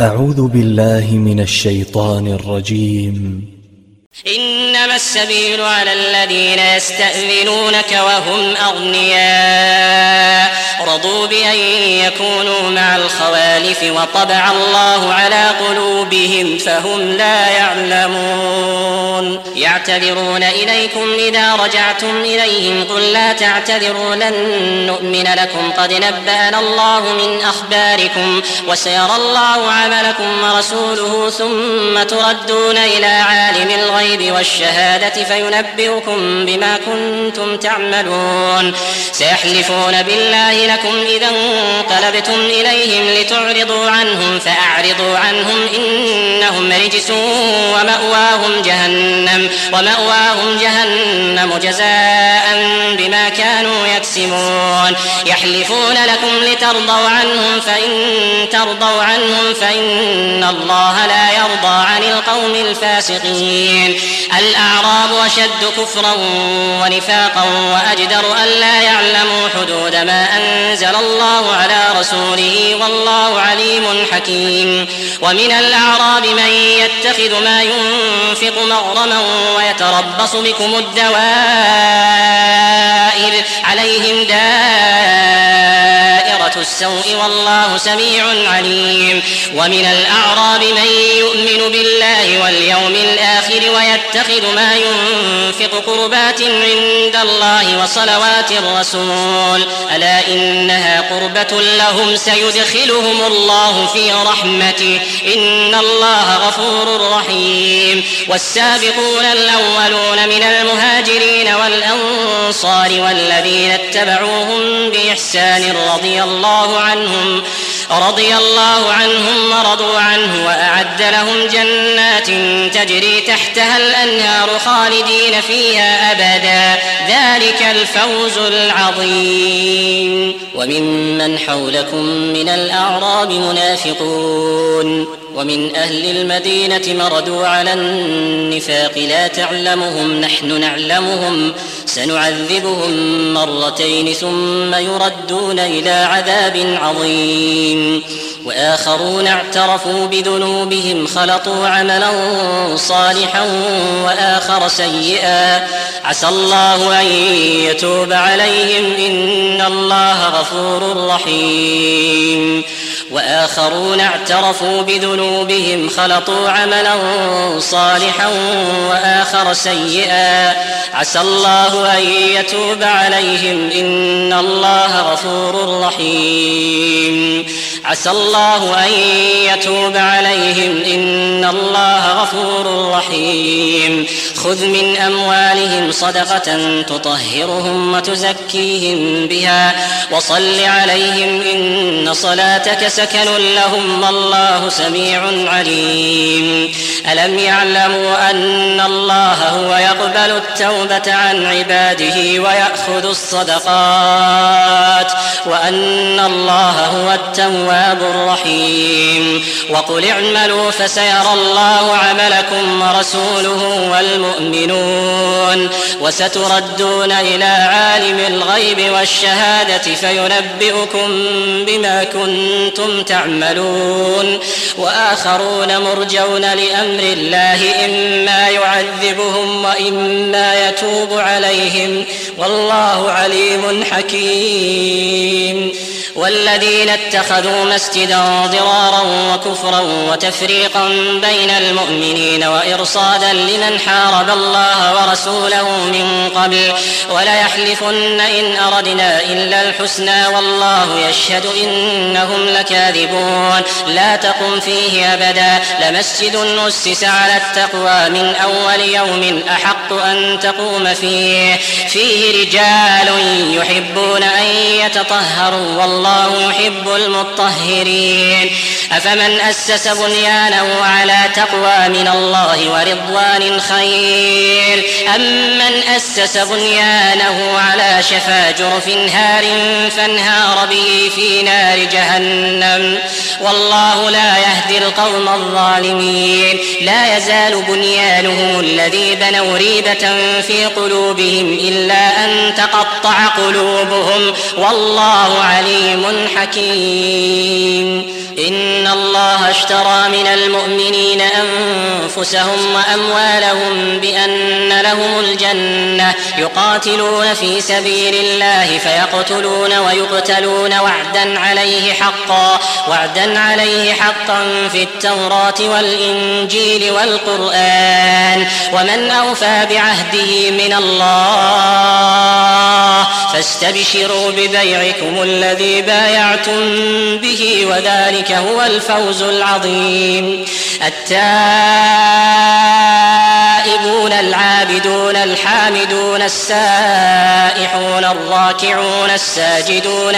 أعوذ بالله من الشيطان الرجيم. إنما السبيل على الذين يستأذنونك وهم أغنياء رضوا بأن يكونوا مع الخوالف وطبع الله على قلوبهم فهم لا يعلمون. يعتذرون إليكم إذا رجعتم إليهم قل لا تعتذروا لن نؤمن لكم قد نبأنا الله من أخباركم وسيرى الله عملكم ورسوله ثم تردون إلى عالم الغيب والشهادة فينبئكم بما كنتم تعملون. سيحلفون بالله لكم إذا انقلبتم إليهم لتعرضوا عنهم فأعرضوا عنهم إنهم رجس ومأواهم جهنم جزاء بما كانوا يكسبون. يحلفون لكم لترضوا عنهم فإن ترضوا عنهم فإن الله لا يرضى عن القوم الفاسقين. الأعراب أشد كفرا ونفاقا وأجدر ألا يعلموا حدود ما أنزل الله على رسوله والله عليم حكيم. ومن الأعراب من يتخذ ما ينفق مغرما ويتربص بكم الدوائر عليهم دائرة السوء والله سميع عليم. ومن الأعراب من يؤمن بالله واليوم الآخر ويتخذ ما ينفق قربات عند الله وصلوات الرسول ألا إنها قربة لهم سيدخلهم الله في رحمته إن الله غفور رحيم. والسابقون الأولون من المهاجرين والأنصار والذين اتبعوهم بإحسان رضي الله عنهم ورضوا عنه وأعد لهم جنات تجري تحتها الأنهار خالدين فيها أبدا ذلك الفوز العظيم. وممن حولكم من الأعراب منافقون ومن أهل المدينة مردوا على النفاق لا تعلمهم نحن نعلمهم سنعذبهم مرتين ثم يردون إلى عذاب عظيم. وآخرون اعترفوا بذنوبهم خلطوا عملا صالحا وآخر سيئا عسى الله أن يتوب عليهم إن الله غفور رحيم. وآخرون اعترفوا بذنوبهم خلطوا عملا صالحا وآخر سيئا عسى الله أن يتوب عليهم إن الله غفور رحيم. عسى الله أن يتوب عليهم إن الله غفور رحيم. خذ من أموالهم صدقة تطهرهم وتزكيهم بها وصل عليهم إن صلاتك سكن لهم والله سميع عليم. ألم يعلموا أن الله هو يقبل التوبة عن عباده ويأخذ الصدقات وأن الله هو التواب الرحيم. وقل اعملوا فسيرى الله عملكم ورسوله والمؤمنون وستردون إلى عالم الغيب والشهادة فينبئكم بما كنتم تعملون. وآخرون مرجون لأمر الله إما يعذبهم وإما يتوب عليهم والله عليم حكيم. والذين اتخذوا مسجدا ضرارا وكفرا وتفريقا بين المؤمنين وإرصادا لمن حارب الله ورسوله من قبل وليحلفن إن أردنا إلا الحسنى والله يشهد إنهم لكاذبون. لا تقم فيه أبدا لمسجد أسس على التقوى من أول يوم أحق أن تقوم فيه رجال يحبون أن يتطهروا والله يحب المطهرين. أفمن أسس بنيانه على تقوى من الله ورضوان خير أم من أسس بنيانه على شفا جرف هار فانهار به في نار جهنم والله لا يهدي القوم الظالمين. لا يزال بنيانهم الذي بنوا ريبة في قلوبهم إلا أن تقطع قلوبهم والله عليم حكيم. إن الله اشترى من المؤمنين أنفسهم وأموالهم بأن لهم الجنة يقاتلون في سبيل الله فيقتلون ويقتلون وعدا عليه حقا في التوراة والإنجيل والقرآن ومن أوفى بعهده من الله فاستبشروا ببيعكم الذي بايعتم به وذلك هو الفوز العظيم. التائبون العابدون الحامدون السائحون الراكعون الساجدون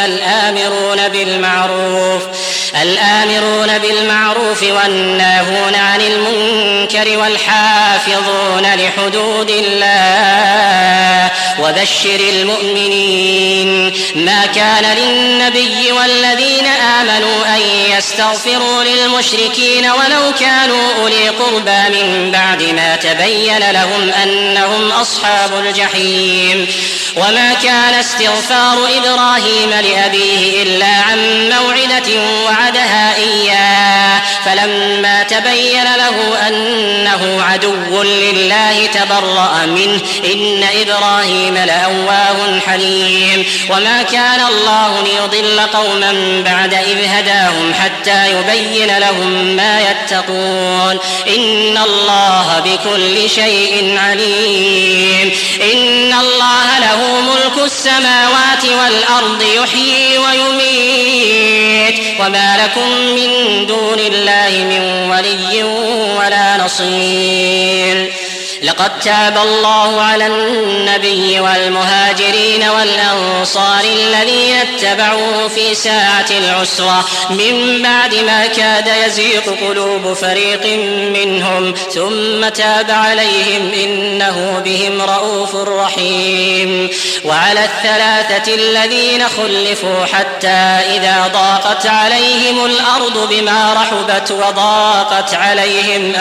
الآمرون بالمعروف والناهون عن المنكر والحافظون لحدود الله وبشر المؤمنين. ما كان للنبي والذين آمنوا أن يستغفروا للمشركين ولو كانوا أولي قربى من بعد ما تبين لهم أنهم أصحاب الجحيم. وما كان استغفار إبراهيم لأبيه إلا عن موعدة وعدها إياه فلما تبين له أنه عدو لله تبرأ منه إن إبراهيم لأواه حليم. وما كان الله ليضل قوما بعد إذ هداهم حتى يبين لهم ما يتقون إن الله بكل شيء عليم. إن الله له ملك السماوات والأرض يحيي ويميت وما لكم من دون الله من ولي ولا نصير. لقد تاب الله على النبي والمهاجرين والأنصار الذين اتبعوه في ساعة العسرة من بعد ما كاد يزيغ قلوب فريق منهم ثم تاب عليهم إنه بهم رؤوف رحيم. وعلى الثلاثة الذين خلفوا حتى إذا ضاقت عليهم الأرض بما رحبت وضاقت عليهم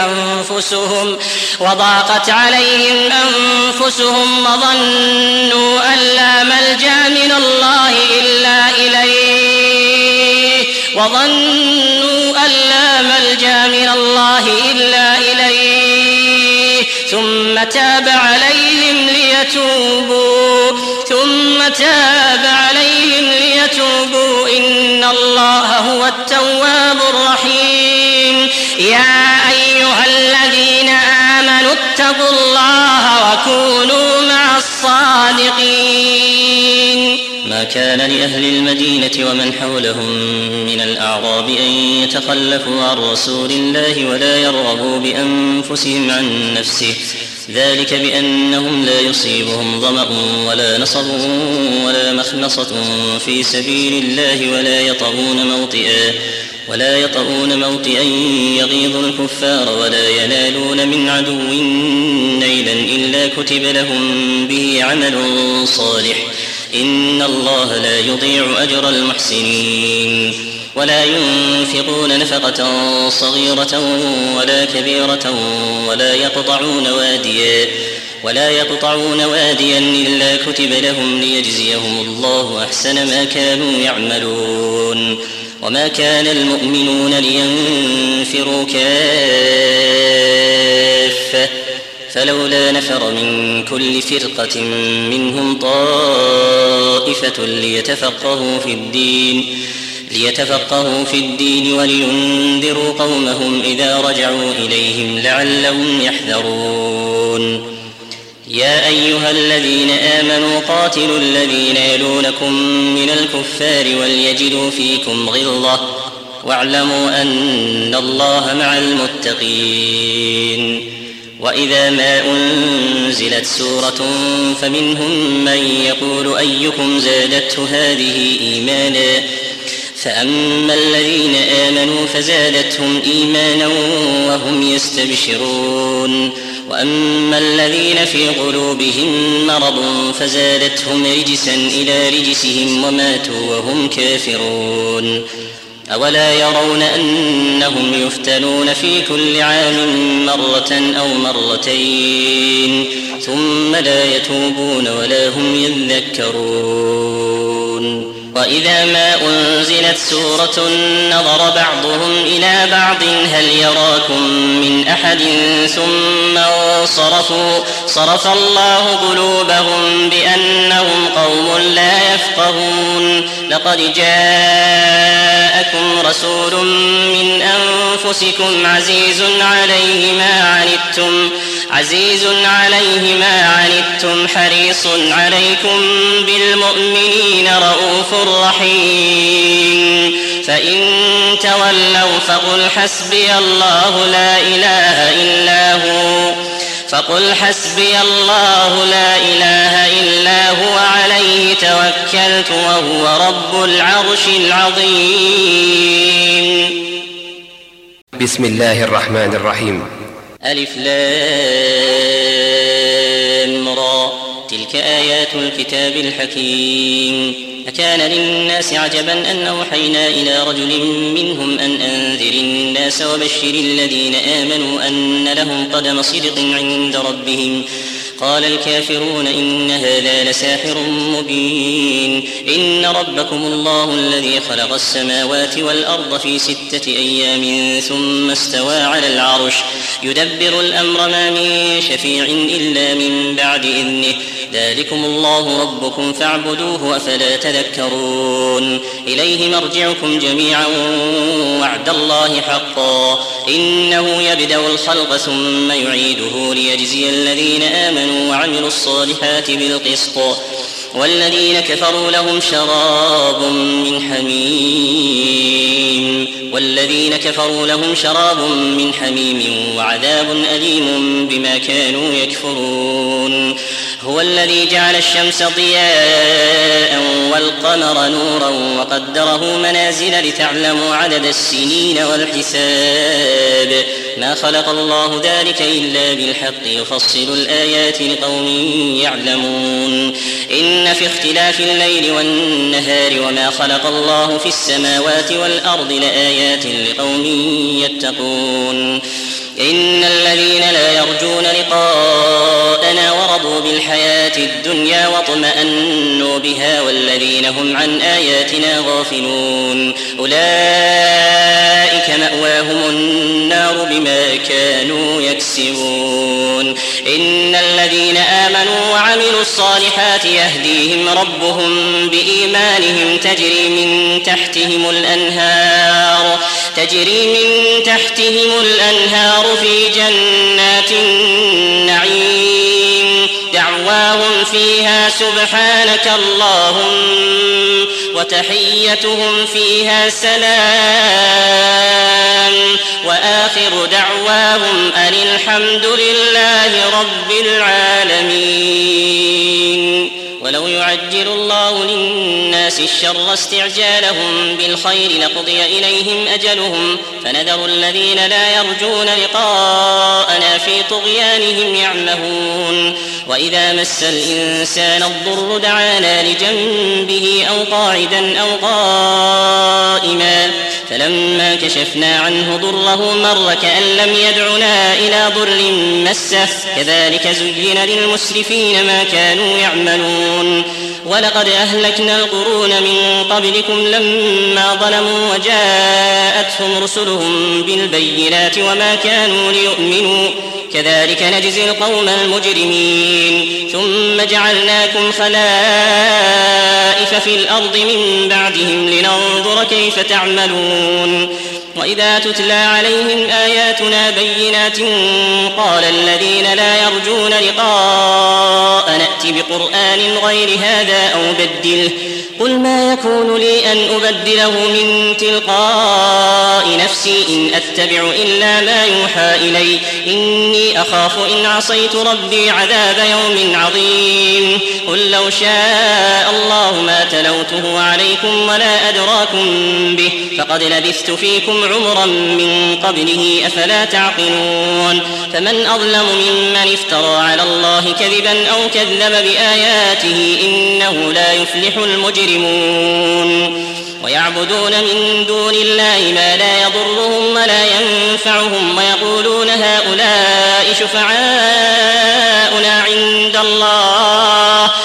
أنفسهم وظنوا أن لا ملجأ من الله إلا إليه ثم تاب عليهم ليتوبوا إن الله هو التواب الرحيم. يا أيها الذين آمنوا اتقوا الله وكونوا مع الصادقين. ما كان لأهل المدينة ومن حولهم من الأعراب أن يتخلفوا عن رسول الله ولا يرغبوا بأنفسهم عن نفسه ذلك بأنهم لا يصيبهم ظمأ ولا نصب ولا مخنصة في سبيل الله ولا يطؤون موطئا يغيظ الكفار ولا ينالون من عدو نيلا إلا كتب لهم به عمل صالح إن الله لا يضيع أجر المحسنين. ولا ينفقون نفقة صغيرة ولا كبيرة ولا يقطعون واديا إلا كتب لهم ليجزيهم الله أحسن ما كانوا يعملون. وما كان المؤمنون لينفروا كافة فلولا نفر من كل فرقة منهم طائفة ليتفقهوا في الدين ولينذروا قومهم إذا رجعوا إليهم لعلهم يحذرون. يا أيها الذين آمنوا قاتلوا الذين يلونكم من الكفار وليجدوا فيكم غلظة واعلموا أن الله مع المتقين. وإذا ما أنزلت سورة فمنهم من يقول أيكم زادته هذه إيمانا فأما الذين آمنوا فزادتهم إيمانا وهم يستبشرون وأما الذين في قلوبهم مرض فزادتهم رجسا إلى رجسهم وماتوا وهم كافرون. أولا يرون أنهم يفتنون في كل عام مرة أو مرتين ثم لا يتوبون ولا هم يذكرون. وإذا ما أنزلت سورة نظر بعضهم إلى بعض هل يراكم من أحد ثم انصرفوا صرف الله قلوبهم بأنهم قوم لا يفقهون. لقد جاءكم رسول من أنفسكم عزيز عليه ما عنتم حريص عليكم بالمؤمنين رؤوف رحيم. فإن تولوا فقل حسبي الله لا إله إلا هو عليه توكلت وهو رب العرش العظيم. بسم الله الرحمن الرحيم. ألف لام را تلك آيات الكتاب الحكيم. أكان للناس عجبا أن أوحينا إلى رجل منهم أن أنذر الناس وبشر الذين آمنوا أن لهم قدم صدق عند ربهم. قال الكافرون إن هذا لساحر مبين. إن ربكم الله الذي خلق السماوات والأرض في 6 أيام ثم استوى على العرش يدبر الأمر ما من شفيع إلا من بعد إذنه. ذلكم الله ربكم فاعبدوه أفلا تذكرون. إليه مرجعكم جميعا وعد الله حقا إنه يبدأ الخلق ثم يعيده ليجزي الذين آمنوا وعملوا الصالحات بالقسط والذين كفروا لهم شراب من حميم وعذاب أليم بما كانوا يكفرون. هو الذي جعل الشمس ضياء والقمر نورا وقدره منازل لتعلموا عدد السنين والحساب. ما خلق الله ذلك إلا بالحق يفصل الآيات لقوم يعلمون. إن في اختلاف الليل والنهار وما خلق الله في السماوات والأرض لآيات لقوم يتقون. إن الذين لا يرجون لقاءنا ورضوا بالحياة الدنيا واطمأنوا بها والذين هم عن آياتنا غافلون أولئك مأواهم النار بما كانوا يكسبون. إن الذين آمنوا وعملوا الصالحات يهديهم ربهم بإيمانهم تجري من تحتهم الأنهار في جنات النعيم دعواهم فيها سبحانك اللهم وتحيتهم فيها سلام وآخر دعواهم أن الحمد لله رب العالمين. ولو يعجل الله للناس الشر استعجالهم بالخير لقضي إليهم أجلهم فنذر الذين لا يرجون لقاءنا في طغيانهم يعمهون. وإذا مس الإنسان الضر دعانا لجنبه أو قاعدا أو قائما فلما كشفنا عنه ضره مر كأن لم يدعنا إلى ضر مسه كذلك زين للمسرفين ما كانوا يعملون. ولقد أهلكنا القرون من قبلكم لما ظلموا وجاءتهم رسلهم بالبينات وما كانوا ليؤمنوا كذلك نجزي القوم المجرمين. ثم جعلناكم خلائف في الأرض من بعدهم لننظر كيف تعملون. وإذا تتلى عليهم آياتنا بينات قال الذين لا يرجون لقاء نأتي بقرآن غير هذا أو بدله قل ما يكون لي أن أبدله من تلقاء نفسي إن أتبع إلا ما يوحى إلي إني أخاف إن عصيت ربي عذاب يوم عظيم. قل لو شاء الله ما تلوته عليكم ولا أدراكم به فقد لبثت فيكم عمرا من قبله أفلا تعقلون. فمن أظلم ممن افترى على الله كذبا أو كذب بآياته إنه لا يفلح المجرمون. ويعبدون من دون الله ما لا يضرهم ولا ينفعهم ويقولون هؤلاء شفعاؤنا عند الله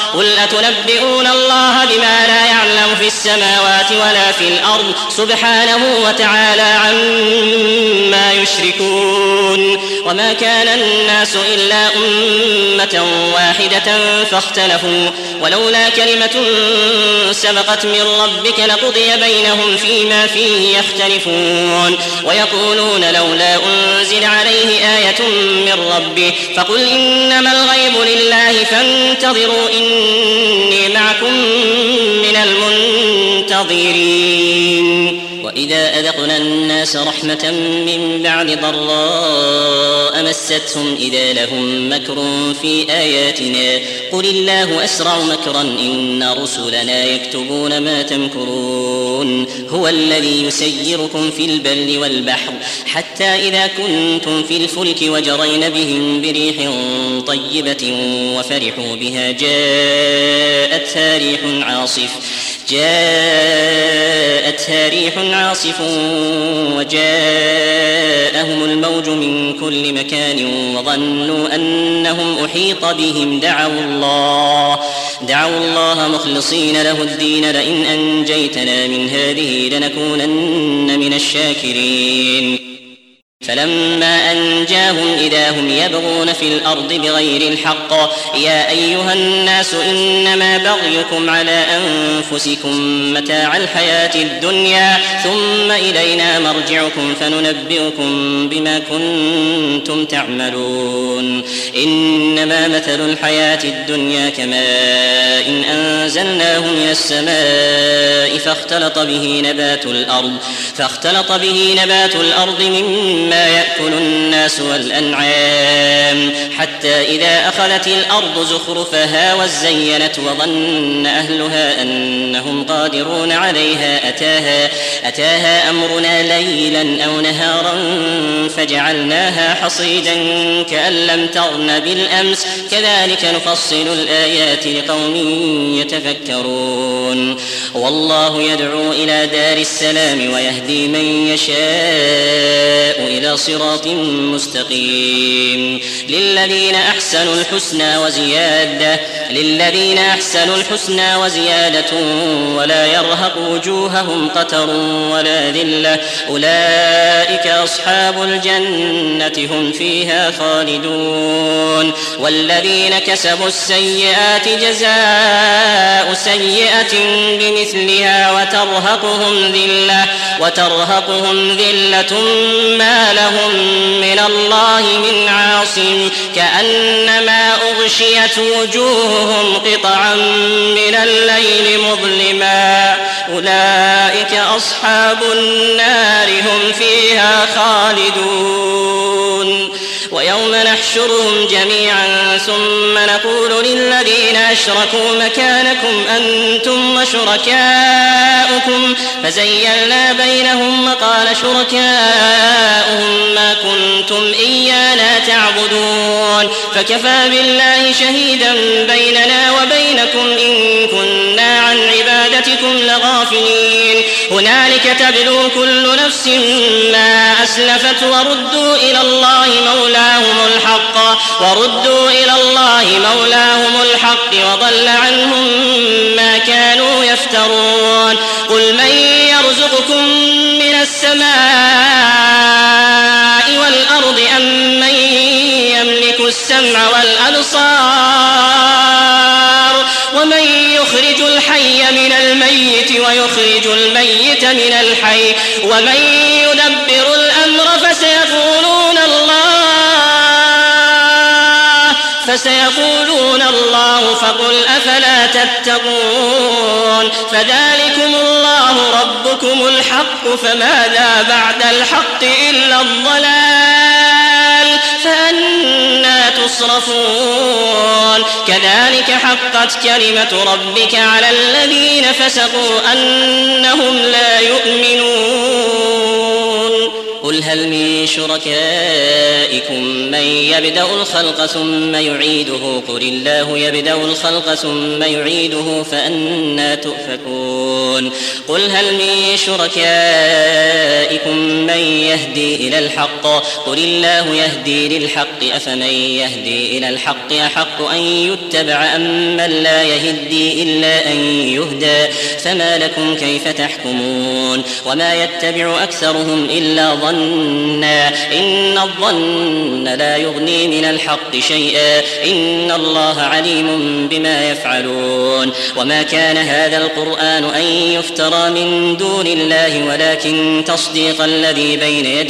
قل أتنبئون الله بما لا يعلم في السماوات ولا في الأرض سبحانه وتعالى عما يشركون وما كان الناس إلا أمة واحدة فاختلفوا ولولا كلمة سبقت من ربك لقضي بينهم فيما فيه يختلفون ويقولون لولا أنزل عليه آية من ربه فقل إنما الغيب لله فانتظروا إني معكم من المنتظرين وإذا أذقنا الناس رحمة من بعد ضراء مستهم إذا لهم مكر في آياتنا قل الله أسرع مكرا إن رسلنا يكتبون ما تمكرون هو الذي يسيركم في البر والبحر حتى إذا كنتم في الفلك وجرين بهم بريح طيبة وفرحوا بها جاءتها ريح عاصف وجاءهم الموج من كل مكان وظنوا أنهم أحيط بهم دعوا الله مخلصين له الدين لئن أنجيتنا من هذه لنكونن من الشاكرين فلما أنجاهم إذا هم يبغون في الأرض بغير الحق يا أيها الناس إنما بغيكم على أنفسكم متاع الحياة الدنيا ثم إلينا مرجعكم فننبئكم بما كنتم تعملون إنما مثل الحياة الدنيا كماء إن أنزلناه من السماء فاختلط به نبات الأرض مما يأكل الناس والأنعام حتى إذا أخذت الأرض زخرفها وزينت وظن أهلها أنهم قادرون عليها أتاها أمرنا ليلا أو نهارا فجعلناها حصيدا كأن لم تغن بالأمس كذلك نفصل الآيات لقوم يتفكرون والله يدعو إلى دار السلام ويهدي من يشاء إلى صراط مستقيم للذين أحسنوا الحسنى وزيادة ولا يرهق وجوههم قتر ولا ذلة أولئك أصحاب الجنة هم فيها خالدون والذين كسبوا السيئات جزاء سيئة بمثلها وترهقهم ذلة ما لهم من الله من عاصم كأنما أغشيت وجوههم قطعا من الليل مظلما أولئك أصحاب النار هم فيها خالدون ويوم نحشرهم جميعا ثم نقول للذين أشركوا مكانكم أنتم وشركاؤكم فزيّلنا بينهم وقال شركاؤهم ما كنتم إيانا تعبدون فكفى بالله شهيدا بيننا وبينكم إن كنا عن عبادتكم لغافلين هنالك تبلو كل نفس ما أسلفت وردوا إلى الله مولاهم الحق وضل عنهم ما كانوا يفترون قل من يرزقكم من السماء والأرض أم من يملك السمع والأبصار ومن يخرج الحي من الميت ويخرج الميت من الحي ومن يدبر الأمر فسيقولون الله فقل أفلا تتقون فذلكم الله ربكم الحق فماذا بعد الحق إلا الضلال فأنى تصرفون كذلك حقت كلمة ربك على الذين فسقوا أنهم لا يؤمنون قل هل من شركائكم من يبدأ الخلق ثم يعيده قل الله يبدأ الخلق ثم يعيده فأنى تؤفكون قل هل من شركائكم من يهدي إلى الحق قل الله يهدي للحق أفمن يهدي إلى الحق أحق أن يتبع أم من لا يهدي إلا أن يهدى فما لكم كيف تحكمون وما يتبع أكثرهم إلا ظنا إن الظن لا يغني من الحق شيئا إن الله عليم بما يفعلون وما كان هذا القرآن أن يفترى من دون الله ولكن تصديق الذي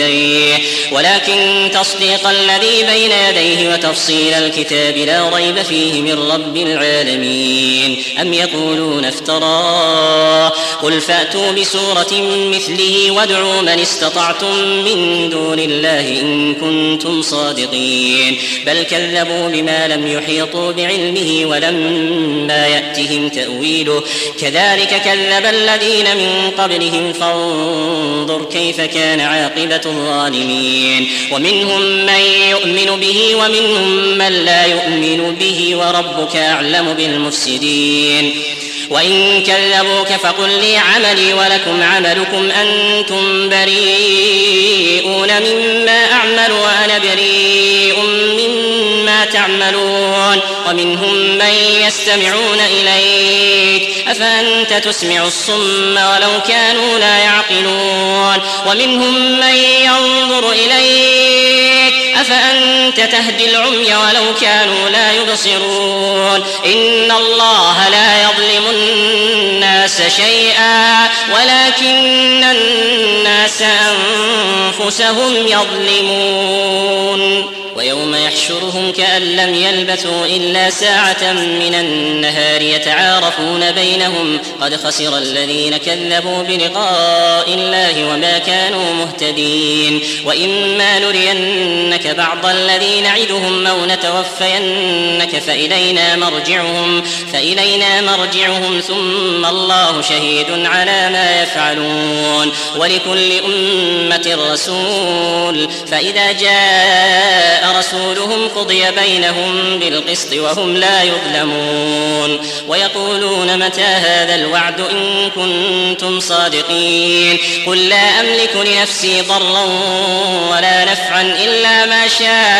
بين يديه وتفصيل الكتاب لا ريب فيه من رب العالمين أم يقولون افتراه قل فأتوا بسورة مثله وادعوا من استطعتم من دون الله إن كنتم صادقين بل كذبوا بما لم يحيطوا بعلمه ولما يأتهم تأويله كذلك كذب الذين من قبلهم فانظر كيف كان عاقبة الظالمين ومنهم من يؤمن به ومنهم من لا يؤمن به وربك أعلم بالمفسدين وإن كذبوك فقل لي عملي ولكم عملكم أنتم بريئون مما أعمل وأنا بريء مما تعملون ومنهم من يستمعون إليك أفأنت تسمع الصم ولو كانوا لا يعقلون ومنهم من ينظر إليك أفأنت تهدي العمي ولو كانوا لا يبصرون إن الله لا يظلم الناس شيئا ولكن الناس أنفسهم يظلمون ويوم يحشرهم كأن لم يلبثوا إلا ساعة من النهار يتعارفون بينهم قد خسر الذين كذبوا بلقاء الله وما كانوا مهتدين وإما نرينك بعض الذي نعدهم أو نتوفينك فإلينا مرجعهم ثم الله شهيد على ما يفعلون ولكل أمة رسول فإذا جاء رسولهم قضي بينهم بالقسط وهم لا يظلمون ويقولون متى هذا الوعد إن كنتم صادقين قل لا أملك لنفسي ضرا ولا نفعا إلا ما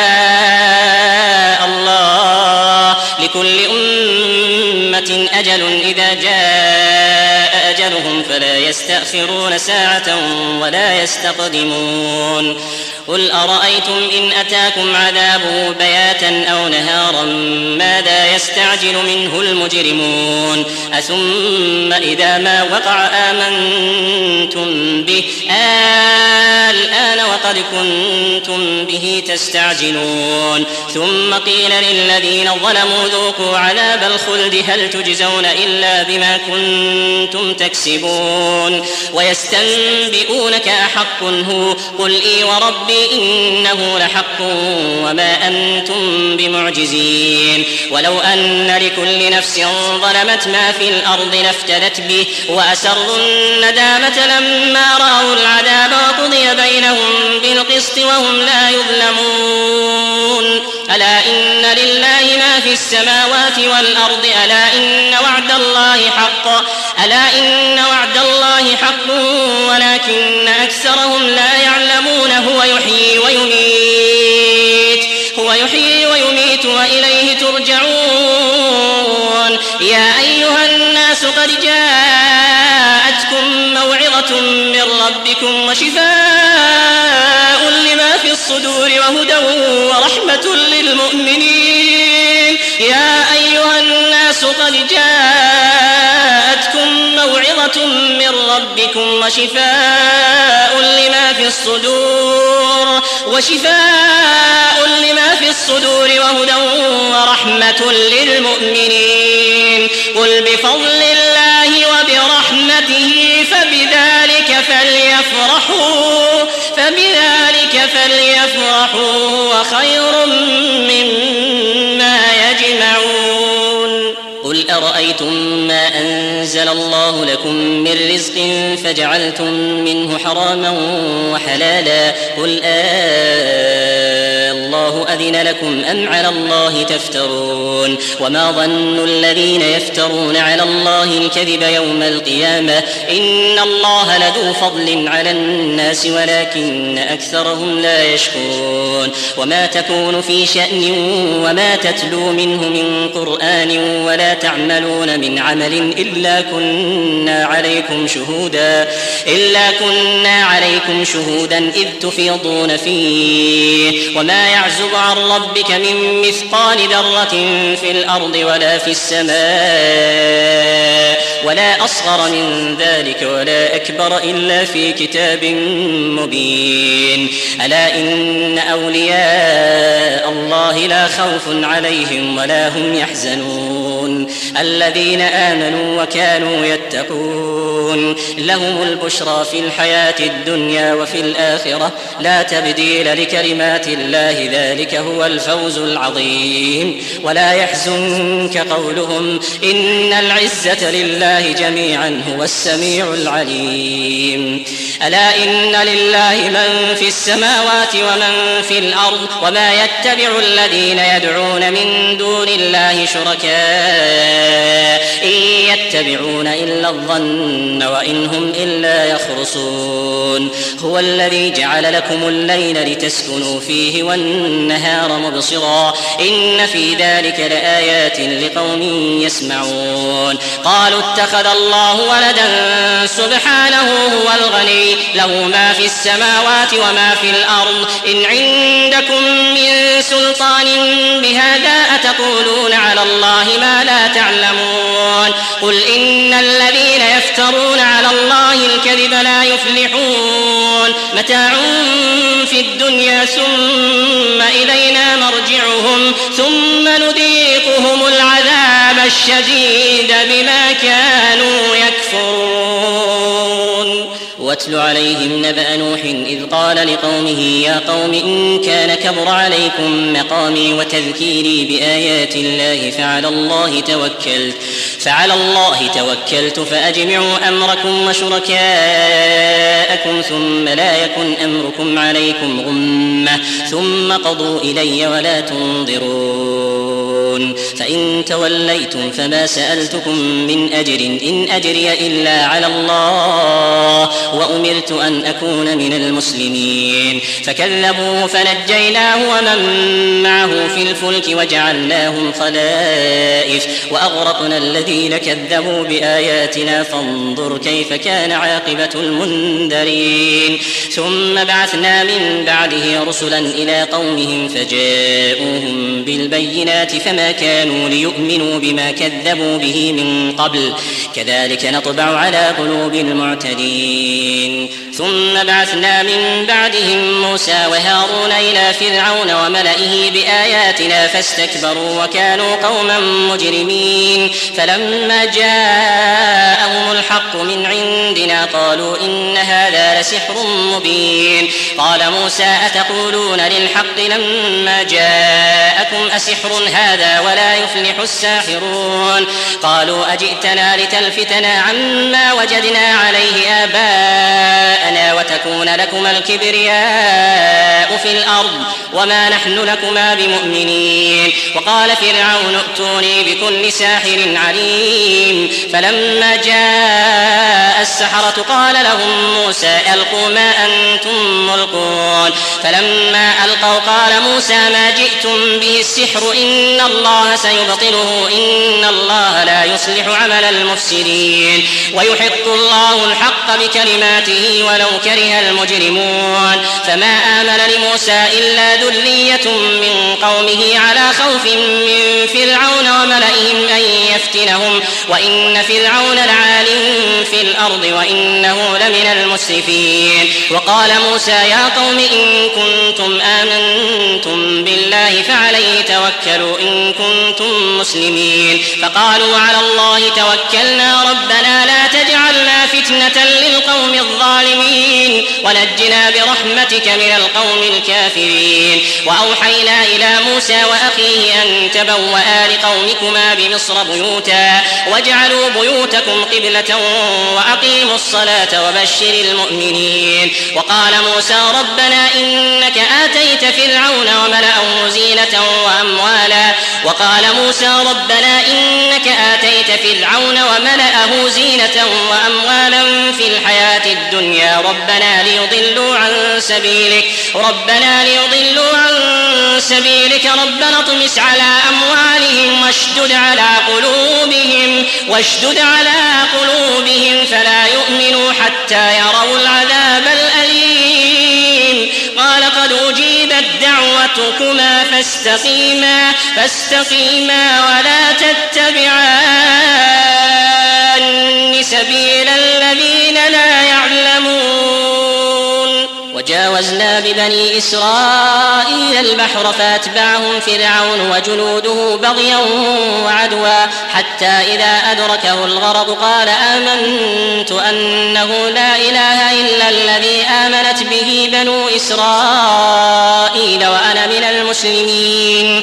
شاء الله لكل أمة أجل إذا جاء أجلهم فلا يستأخرون ساعة ولا يستقدمون قل أرأيتم إن أتاكم عذابه بياتا أو نهارا ماذا يستعجل منه المجرمون أثم إذا ما وقع آمنتم به الآن وقد كنتم به تستعجلون ثم قيل للذين ظلموا ذوقوا عذاب الخلد هل تجزون إلا بما كنتم تكسبون ويستنبئونك أحق هو قل إي وربي إنه لحق وما أنتم بمعجزين ولو أن لكل نفس ظلمت ما في الأرض لافتدت به وأسروا الندامة لما رأوا العذاب وقضي بينهم بالقسط وهم لا يظلمون ألا إن لله ما في السماوات والأرض ألا إن وعد الله حق ولكن أكثرهم لا يعلمون هو يحيي ويميت وإليه ترجعون يا أيها الناس قد جاءتكم موعظة من ربكم وشفاء لما في الصدور وهدى ورحمة للمؤمنين يا أيها الناس قد جاءتكم موعظة من ربكم وشفاء لما في الصدور وهدى ورحمة للمؤمنين قل بفضل الله وبرحمته فبذلك فليفرحوا وخير مما يجمعون قل أرأيتم ما أنزل الله لكم من رزق فجعلتم منه حراما وحلالا قل الله أذن لكم أم على الله تفترون وما ظن الذين يفترون على الله الكذب يوم القيامة إن الله لذو فضل على الناس ولكن أكثرهم لا يشكرون وما تكون في شأن وما تتلو منه من قرآن ولا تعملون من عمل إلا كنا عليكم شهودا إذ تفيضون فيه وما يعزب عن ربك من مثقال ذرة في الأرض ولا في السماء ولا أصغر من ذلك ولا أكبر إلا في كتاب مبين ألا إن أولياء الله لا خوف عليهم ولا هم يحزنون الذين آمنوا وكانوا يتقون لهم البشرى في الحياة الدنيا وفي الآخرة لا تبديل لكلمات الله ذلك هو الفوز العظيم ولا يحزنك قولهم إن العزة لله جميعا هو السميع العليم ألا إن لله من في السماوات ومن في الأرض وما يتبع الذين يدعون من دون الله شركاء إن يتبعون إلا الظن وإن هم إلا يخرصون هو الذي جعل لكم الليل لتسكنوا فيه والنهار مبصرا إن في ذلك لآيات لقوم يسمعون قالوا اتخذ الله ولدا سبحانه هو الغني له ما في السماوات وما في الأرض إن عندكم من سلطان بهذا أتقولون على الله ما لا تعلمون قل إن الذين يفترون على الله الكذب لا يفلحون متاع في الدنيا ثم إلينا مرجعهم ثم نذيقهم العذاب الشديد بما كانوا يكفرون واتل عليهم نبأ نوح إذ قال لقومه يا قوم إن كان كبر عليكم مقامي وتذكيري بآيات الله فعلى الله توكلت فأجمعوا أمركم وشركاءكم ثم لا يكن أمركم عليكم غمة ثم قضوا إلي ولا تنظرون فإن توليتم فما سألتكم من أجر إن أجري إلا على الله وأمرت أن أكون من المسلمين فكذبوه فنجيناه ومن معه في الفلك وجعلناهم خلائف وأغرقنا الذين كذبوا بآياتنا فانظر كيف كان عاقبة المنذرين ثم بعثنا من بعده رسلا إلى قومهم فجاءوهم بالبينات فما كانوا ليؤمنوا بما كذبوا به من قبل كذلك نطبع على قلوب المعتدين ثم بعثنا من بعدهم موسى وهارون إلى فرعون وملئه بآياتنا فاستكبروا وكانوا قوما مجرمين فلما جاءهم الحق من عندنا قالوا إن هذا لسحر مبين قال موسى أتقولون للحق لما جاءكم أسحر هذا ولا يفلح الساحرون قالوا أجئتنا لتلفتنا عما وجدنا عليه آباءنا وتكون لكما الكبرياء في الأرض وما نحن لكما بمؤمنين وقال فرعون ائتوني بكل ساحر عليم فلما جاء السحرة قال لهم موسى ألقوا ما أنتم ملقون فلما ألقوا قال موسى ما جئتم به السحر إن الله سيبطله إن الله لا يصلح عمل المفسدين ويحق الله الحق بكلماته ولو كره المجرمون فما آمن لموسى إلا ذرية من قومه على خوف من فرعون وملئهم أن يفتنهم وإن فرعون لعال في الأرض وإنه لمن المسرفين وقال موسى يا قوم إن كنتم آمنتم بالله فعليه توكلوا إن كنتم مسلمين فقالوا على الله توكلنا ربنا لا تجعلنا فتنة للقوم الظالمين الظالمين ونجنا برحمتك من القوم الكافرين. وأوحينا إلى موسى وأخيه أن تبوأ لقومكما بمصر بيوتا واجعلوا بيوتكم قبلة وأقيموا الصلاة وبشر المؤمنين. وقال موسى ربنا إنك آتيت فرعون وملأه زينة وأموالا في الحياة الدنيا ربنا ليضلوا عن سبيلك ربنا اطمس على أموالهم واشدد على قلوبهم فلا يؤمنوا حتى يروا العذاب الأليم. قال قد أجيبت دعوتكما فاستقيما ولا تتبعان سبيل الذين لا يعلمون. وجاوزنا ببني إسرائيل البحر فأتبعهم فرعون وجنوده بغيا وعدوا حتى إذا أدركه الغرق قال آمنت أنه لا إله إلا الذي آمنت به بنو إسرائيل وأنا من المسلمين.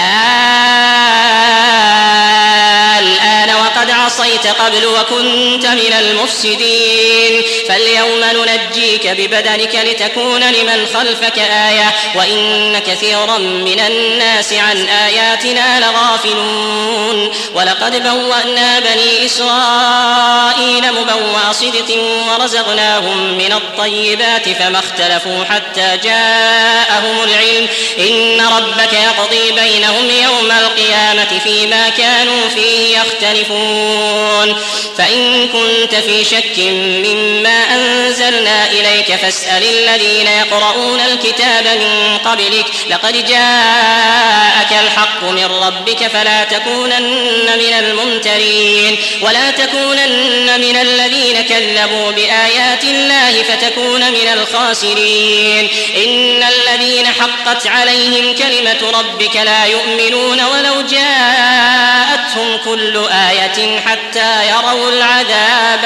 الآن وقد عصيت قبل وكنت من المفسدين فاليوم ننجيك ببدنك لتكون لمن خلفك آية وإن كثيرا من الناس عن آياتنا لغافلون. ولقد بوأنا بني إسرائيل مبوأ صدق ورزقناهم من الطيبات فما اختلفوا حتى جاءهم العلم إن ربك يقضي بينهم يوم القيامة فيما كانوا فيه يختلفون. فإن كنت في شك مما أنزلنا إليك فاسأل الذين يقرؤون الكتاب من قبلك لقد جاءك الحق من ربك فلا تكونن من الممترين ولا تكونن من الذين كذبوا بآيات الله فتكون من الخاسرين. إن الذين حقت عليهم كلمة ربك لا يؤمنون ولو جاءتهم كل آية حتى يروا العذاب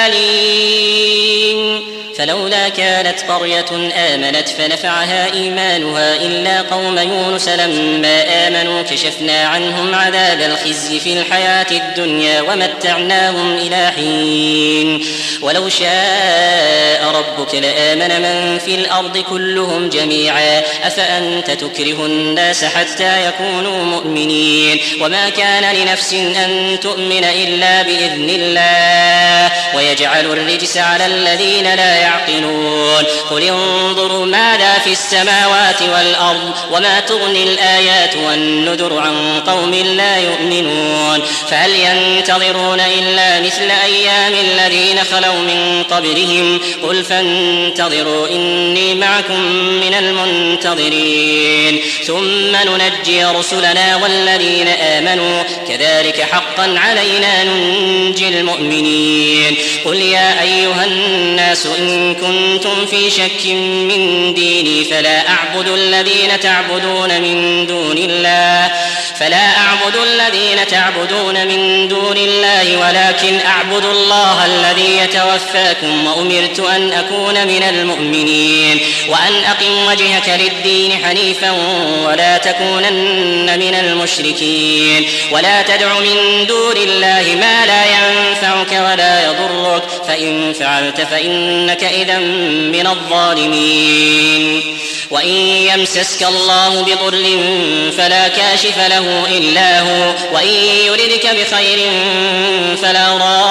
الأليم. فلولا كانت قرية آمنت فنفعها إيمانها إلا قوم يونس لما آمنوا كشفنا عنهم عذاب الخزي في الحياة الدنيا ومتعناهم إلى حين. ولو شاء ربك لآمن من في الأرض كلهم جميعا أفأنت تكره الناس حتى يكونوا مؤمنين وما كان لنفس أن تؤمن إلا بإذن الله ويجعل الرجس على الذين لا يعقلون. قل انظروا ماذا في السماوات والأرض وما تغني الآيات والنذر عن قوم لا يؤمنون. فهل ينتظرون إلا مثل أيام الذين خلوا من قبلهم قل فانتظروا إني معكم من المنتظرين ثم ننجي رسلنا والذين آمنوا كذلك حقا علينا ننجي المؤمنين. قل يا أيها الناس إن كنتم في شك من ديني فلا أعبد الذين تعبدون من دون الله ولكن أعبد الله الذي يتوفاكم وأمرت أن أكون من المؤمنين وأن أقم وجهك للدين حنيفا ولا تكونن من المشركين ولا تدع من دون الله ما لا ينفعك ولا يضرك فإن فعلت فإنك إذا من الظالمين. وإن يمسسك الله بضر فلا كاشف له إلا هو وإن يردك بخير فلا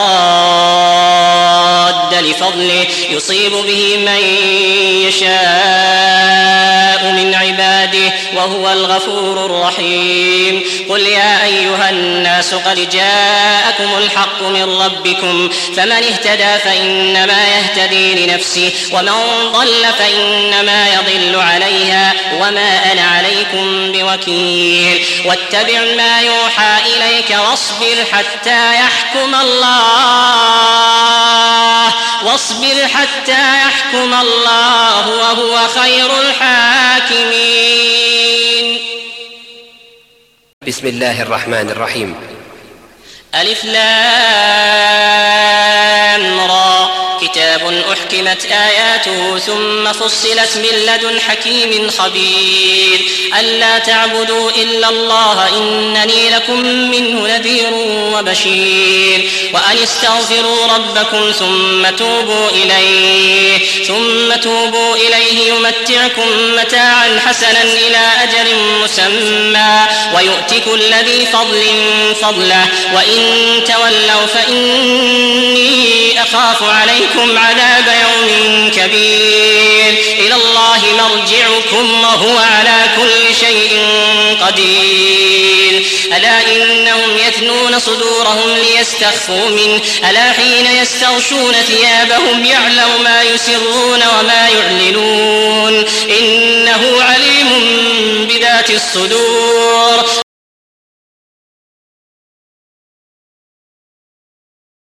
راد لفضله يصيب به من يشاء من عباده وهو الغفور الرحيم. قل يا أيها الناس قد جاءكم الحق من ربكم فمن اهتدى فإنما يهتدي لنفسه ومن ضل فإنما يضل عليها وما أنا عليكم بوكيل. واتبع ما يوحى إليك واصبر حتى يحكم الله وهو خير الحاكمين. بسم الله الرحمن الرحيم. ألف لام را كتاب أحكمت آياته ثم فصلت من لدن حكيم خبير ألا تعبدوا إلا الله إنني لكم منه نذير وبشير وأن استغفروا ربكم ثم توبوا إليه يمتعكم متاعا حسنا إلى أجل مسمى ويؤت كل ذي فضل فضله وإن تولوا فإني أخاف عليكم عذاب يوم كبير إلى الله مرجعكم وهو على كل شيء قدير ألا إنهم يثنون صدورهم ليستخفوا منه ألا حين يستغشون ثيابهم يعلم ما يسرون وما يعلنون إنه عليم بذات الصدور